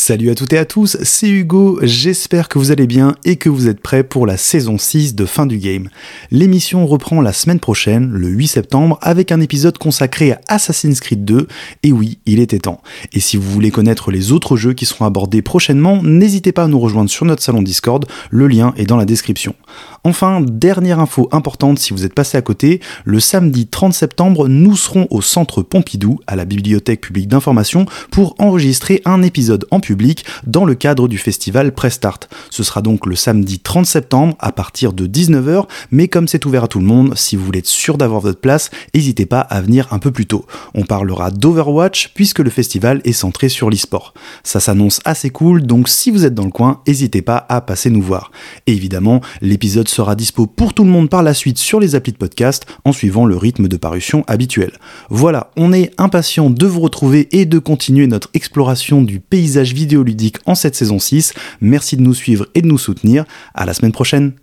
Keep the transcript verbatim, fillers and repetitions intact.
Salut à toutes et à tous, c'est Hugo, j'espère que vous allez bien et que vous êtes prêts pour la saison six de Fin du Game. L'émission reprend la semaine prochaine, le huit septembre, avec un épisode consacré à Assassin's Creed deux, et oui, il était temps. Et si vous voulez connaître les autres jeux qui seront abordés prochainement, n'hésitez pas à nous rejoindre sur notre salon Discord, le lien est dans la description. Enfin, dernière info importante si vous êtes passé à côté, le samedi trente septembre, nous serons au centre Pompidou, à la Bibliothèque publique d'information, pour enregistrer un épisode en public dans le cadre du festival Prestart. Ce sera donc le samedi trente septembre à partir de dix-neuf heures, mais comme c'est ouvert à tout le monde, si vous voulez être sûr d'avoir votre place, n'hésitez pas à venir un peu plus tôt. On parlera d'Overwatch puisque le festival est centré sur l'e-sport. Ça s'annonce assez cool, donc si vous êtes dans le coin, n'hésitez pas à passer nous voir. Et évidemment, l'épisode sera dispo pour tout le monde par la suite sur les applis de podcast en suivant le rythme de parution habituel. Voilà, on est impatient de vous retrouver et de continuer notre exploration du paysage vidéoludique en cette saison six. Merci de nous suivre et de nous soutenir. À la semaine prochaine.